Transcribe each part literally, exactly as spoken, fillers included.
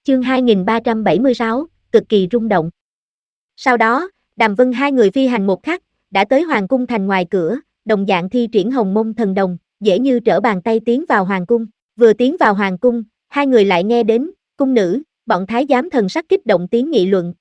Chương hai nghìn ba trăm bảy mươi sáu, cực kỳ rung động. Sau đó, Đàm Vân hai người phi hành một khắc, đã tới Hoàng cung thành ngoài cửa, đồng dạng thi triển Hồng Mông Thần Đồng, dễ như trở bàn tay tiến vào Hoàng cung. Vừa tiến vào Hoàng cung, hai người lại nghe đến, cung nữ, bọn thái giám thần sắc kích động tiếng nghị luận.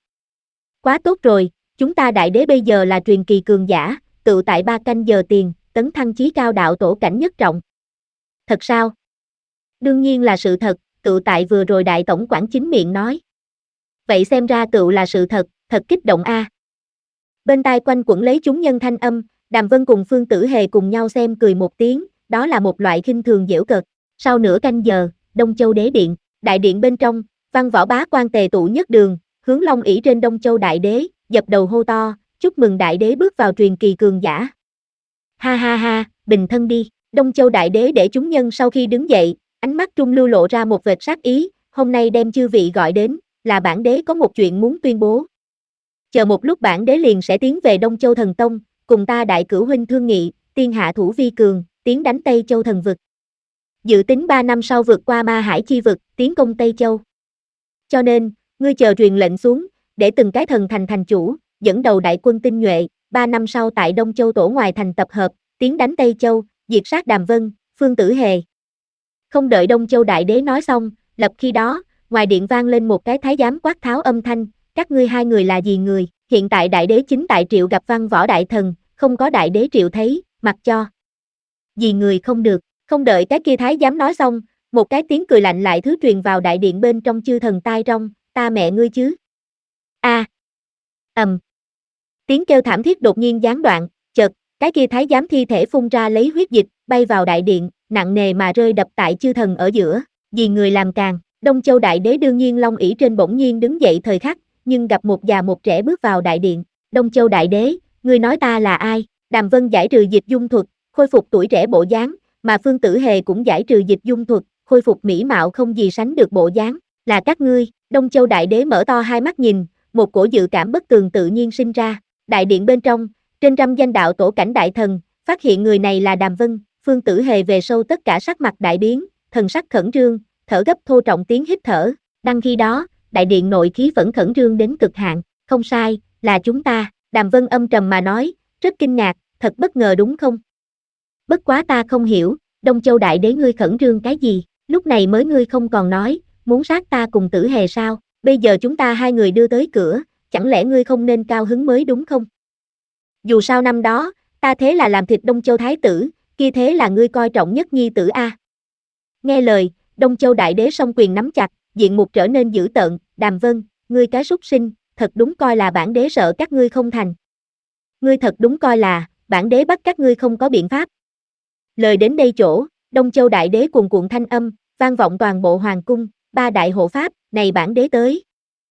Quá tốt rồi, chúng ta đại đế bây giờ là truyền kỳ cường giả, tự tại ba canh giờ tiền, tấn thăng chí cao đạo tổ cảnh nhất trọng. Thật sao? Đương nhiên là sự thật, tự tại vừa rồi đại tổng quản chính miệng nói. Vậy xem ra tự là sự thật, thật kích động a. À. Bên tai quanh quẩn lấy chúng nhân thanh âm, Đàm Vân cùng Phương Tử Hề cùng nhau xem cười một tiếng, đó là một loại khinh thường giễu cợt. Sau nửa canh giờ, Đông Châu Đế Điện, đại điện bên trong, văn võ bá quan tề tụ nhất đường, hướng long ỷ trên Đông Châu Đại Đế, dập đầu hô to, chúc mừng Đại Đế bước vào truyền kỳ cường giả. Ha ha ha, bình thân đi. Đông Châu Đại Đế để chúng nhân sau khi đứng dậy, ánh mắt trung lưu lộ ra một vệt sát ý, hôm nay đem chư vị gọi đến, là bản đế có một chuyện muốn tuyên bố. Chờ một lúc bản đế liền sẽ tiến về Đông Châu Thần Tông, cùng ta đại cửu huynh thương nghị, tiên hạ thủ vi cường, tiến đánh Tây Châu Thần Vực. Dự tính ba năm sau vượt qua Ma Hải chi vực, tiến công Tây Châu. Cho nên, ngươi chờ truyền lệnh xuống, để từng cái thần thành thành chủ, dẫn đầu đại quân tinh nhuệ, ba năm sau tại Đông Châu Tổ ngoài thành tập hợp, tiến đánh Tây Châu, diệt sát Đàm Vân, Phương Tử Hề. Không đợi Đông Châu Đại Đế nói xong, lập khi đó, ngoài điện vang lên một cái thái giám quát tháo âm thanh, các ngươi hai người là gì người, hiện tại Đại Đế chính tại triệu gặp văn võ đại thần, không có Đại Đế triệu thấy, mặc cho. Gì người không được, không đợi cái kia thái giám nói xong, một cái tiếng cười lạnh lại thứ truyền vào đại điện bên trong chư thần tai trong, ta mẹ ngươi chứ. A. À. Ầm. Um. Tiếng kêu thảm thiết đột nhiên gián đoạn, chợt, cái kia thái giám thi thể phun ra lấy huyết dịch, bay vào đại điện, nặng nề mà rơi đập tại chư thần ở giữa, vì người làm càng. Đông Châu Đại Đế đương nhiên long ỷ trên bỗng nhiên đứng dậy thời khắc, nhưng gặp một già một trẻ bước vào đại điện. Đông Châu Đại Đế, ngươi nói ta là ai? Đàm Vân giải trừ dịch dung thuật, khôi phục tuổi trẻ bộ dáng, mà Phương Tử Hề cũng giải trừ dịch dung thuật, khôi phục mỹ mạo không gì sánh được bộ dáng. Là các ngươi? Đông Châu Đại Đế mở to hai mắt nhìn, một cổ dự cảm bất tường tự nhiên sinh ra. Đại điện bên trong, trên trăm danh đạo tổ cảnh đại thần, phát hiện người này là Đàm Vân, Phương Tử Hề về sau tất cả sắc mặt đại biến, thần sắc khẩn trương, thở gấp thô trọng tiếng hít thở. Đăng khi đó, đại điện nội khí vẫn khẩn trương đến cực hạn, không sai, là chúng ta. Đàm Vân âm trầm mà nói, rất kinh ngạc, thật bất ngờ đúng không? Bất quá ta không hiểu, Đông Châu Đại Đế ngươi khẩn trương cái gì, lúc này mới ngươi không còn nói, muốn sát ta cùng Tử Hề sao, bây giờ chúng ta hai người đưa tới cửa, chẳng lẽ ngươi không nên cao hứng mới đúng không? Dù sao năm đó, ta thế là làm thịt Đông Châu Thái tử, kia thế là ngươi coi trọng nhất nhi tử a. Nghe lời, Đông Châu Đại Đế song quyền nắm chặt, diện mục trở nên dữ tợn, Đàm Vân, ngươi cái súc sinh, thật đúng coi là bản đế sợ các ngươi không thành. Ngươi thật đúng coi là, bản đế bắt các ngươi không có biện pháp. Lời đến đây chỗ, Đông Châu Đại Đế cuồn cuộn thanh âm, vang vọng toàn bộ hoàng cung, ba đại hộ pháp, này bản đế tới.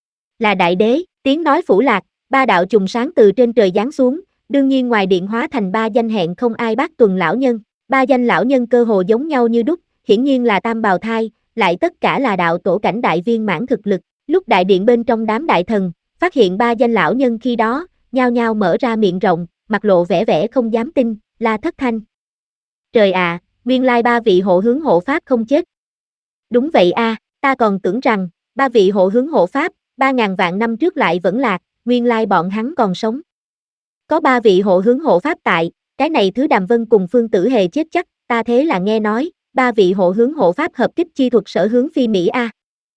Là Đại Đế, tiếng nói phủ lạc, ba đạo trùng sáng từ trên trời giáng xuống, đương nhiên ngoài điện hóa thành ba danh hẹn không ai bác tuần lão nhân, ba danh lão nhân cơ hồ giống nhau như đúc, hiển nhiên là tam bào thai, lại tất cả là đạo tổ cảnh đại viên mãn thực lực. Lúc đại điện bên trong đám đại thần, phát hiện ba danh lão nhân khi đó, nhao nhao mở ra miệng rộng, mặt lộ vẻ vẻ không dám tin, la thất thanh. Trời ạ, à, nguyên lai ba vị hộ hướng hộ pháp không chết. Đúng vậy a, à, ta còn tưởng rằng, ba vị hộ hướng hộ pháp, ba ngàn vạn năm trước lại vẫn lạc, nguyên lai bọn hắn còn sống. Có ba vị hộ hướng hộ pháp tại, cái này thứ Đàm Vân cùng Phương Tử Hề chết chắc, ta thế là nghe nói, ba vị hộ hướng hộ pháp hợp kích chi thuật sở hướng phi Mỹ a.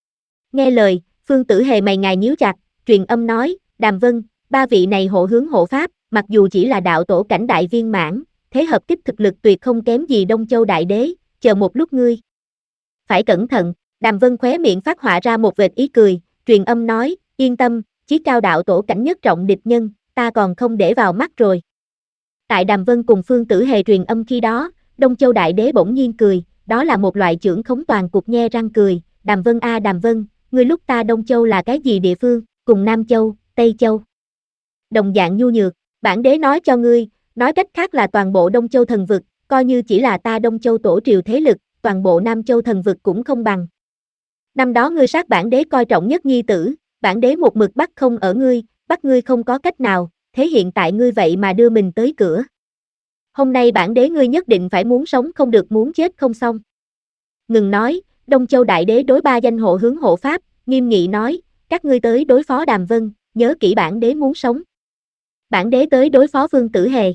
Nghe lời, Phương Tử Hề mày ngài nhíu chặt, truyền âm nói, Đàm Vân, ba vị này hộ hướng hộ pháp, mặc dù chỉ là đạo tổ cảnh đại viên mãn, thế hợp kích thực lực tuyệt không kém gì Đông Châu Đại Đế, chờ một lúc ngươi. Phải cẩn thận, Đàm Vân khóe miệng phát họa ra một vệt ý cười, truyền âm nói, yên tâm, chí cao đạo tổ cảnh nhất trọng địch nhân, ta còn không để vào mắt rồi. Tại Đàm Vân cùng Phương Tử Hề truyền âm khi đó, Đông Châu Đại Đế bỗng nhiên cười, đó là một loại chưởng khống toàn cục nhe răng cười, Đàm Vân a à, Đàm Vân, ngươi lúc ta Đông Châu là cái gì địa phương, cùng Nam Châu, Tây Châu. Đồng dạng nhu nhược, bản đế nói cho ngươi, nói cách khác là toàn bộ Đông Châu thần vực, coi như chỉ là ta Đông Châu tổ triều thế lực, toàn bộ Nam Châu thần vực cũng không bằng. Năm đó ngươi sát bản đế coi trọng nhất nhi tử, bản đế một mực bắt không ở ngươi, bắt ngươi không có cách nào, thế hiện tại ngươi vậy mà đưa mình tới cửa. Hôm nay bản đế ngươi nhất định phải muốn sống không được muốn chết không xong. Ngừng nói, Đông Châu Đại Đế đối ba danh hộ hướng hộ pháp, nghiêm nghị nói, các ngươi tới đối phó Đàm Vân, nhớ kỹ bản đế muốn sống. Bản đế tới đối phó Phương Tử Hề.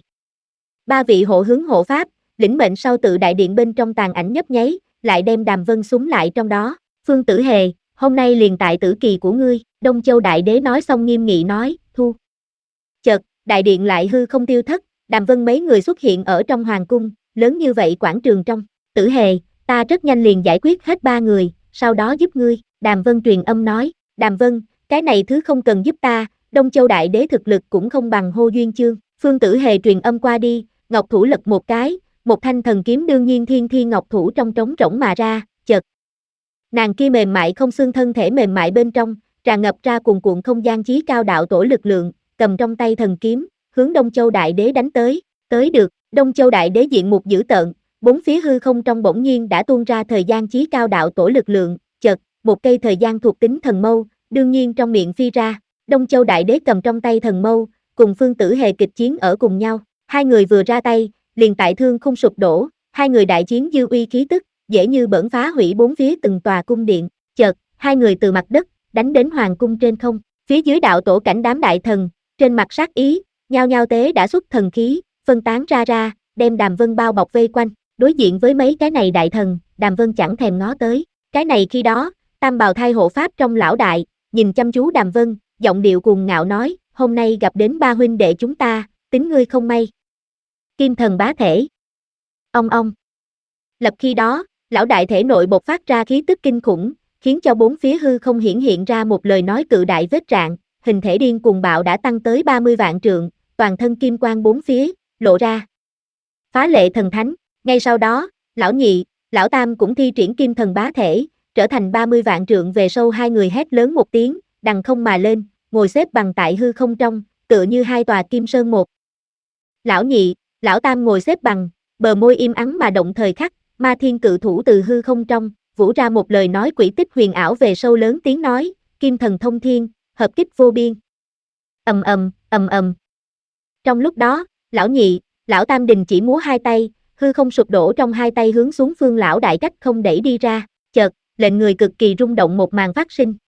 Ba vị hộ hướng hộ pháp, lĩnh mệnh sau tự đại điện bên trong tàn ảnh nhấp nháy, lại đem Đàm Vân súng lại trong đó. Phương Tử Hề, hôm nay liền tại tử kỳ của ngươi, Đông Châu Đại Đế nói xong nghiêm nghị nói, thu. Chợt, đại điện lại hư không tiêu thất, Đàm Vân mấy người xuất hiện ở trong hoàng cung, lớn như vậy quảng trường trong. Tử Hề, ta rất nhanh liền giải quyết hết ba người, sau đó giúp ngươi. Đàm Vân truyền âm nói, Đàm Vân, cái này thứ không cần giúp ta, Đông Châu Đại Đế thực lực cũng không bằng Hô Duyên Chương. Phương Tử Hề truyền âm qua đi, ngọc thủ lật một cái, một thanh thần kiếm đương nhiên thiên thiên ngọc thủ trong trống rỗng mà ra, chợt. Nàng kia mềm mại không xương thân thể mềm mại bên trong, tràn ngập ra cuồn cuộn không gian chí cao đạo tổ lực lượng, cầm trong tay thần kiếm, hướng Đông Châu Đại Đế đánh tới, tới được, Đông Châu Đại Đế diện mục dữ tợn, bốn phía hư không trong bỗng nhiên đã tuôn ra thời gian chí cao đạo tổ lực lượng, chợt, một cây thời gian thuộc tính thần mâu, đương nhiên trong miệng phi ra, Đông Châu Đại Đế cầm trong tay thần mâu, cùng Phương Tử Hề kịch chiến ở cùng nhau, hai người vừa ra tay, liền tại thương không sụp đổ, hai người đại chiến dư uy khí tức, dễ như bỡn phá hủy bốn phía từng tòa cung điện, chợt, hai người từ mặt đất, đánh đến hoàng cung trên không, phía dưới đạo tổ cảnh đám đại thần, trên mặt sát ý, nhao nhao tế đã xuất thần khí, phân tán ra ra, đem Đàm Vân bao bọc vây quanh, đối diện với mấy cái này đại thần, Đàm Vân chẳng thèm ngó tới, cái này khi đó, tam bào thai hộ pháp trong lão đại, nhìn chăm chú Đàm Vân, giọng điệu cuồng ngạo nói, hôm nay gặp đến ba huynh đệ chúng ta, tính ngươi không may. Kim thần bá thể. Ông ông. Lập khi đó, lão đại thể nội bộc phát ra khí tức kinh khủng, khiến cho bốn phía hư không hiển hiện ra một lời nói cự đại vết rạn, hình thể điên cuồng bạo đã tăng tới ba mươi vạn trượng, toàn thân kim quang bốn phía, lộ ra. Phá lệ thần thánh, ngay sau đó, lão nhị, lão tam cũng thi triển kim thần bá thể, trở thành ba mươi vạn trượng về sau hai người hét lớn một tiếng, đằng không mà lên, ngồi xếp bằng tại hư không trong, tựa như hai tòa kim sơn một. Lão nhị, lão tam ngồi xếp bằng, bờ môi im ắng mà động thời khắc, ma thiên cự thủ từ hư không trong, vũ ra một lời nói quỷ tích huyền ảo về sâu lớn tiếng nói, kim thần thông thiên, hợp kích vô biên. Ầm ầm, ầm ầm. Trong lúc đó, lão nhị, lão tam đình chỉ múa hai tay, hư không sụp đổ trong hai tay hướng xuống phương lão đại cách không đẩy đi ra, chợt, lệnh người cực kỳ rung động một màn phát sinh,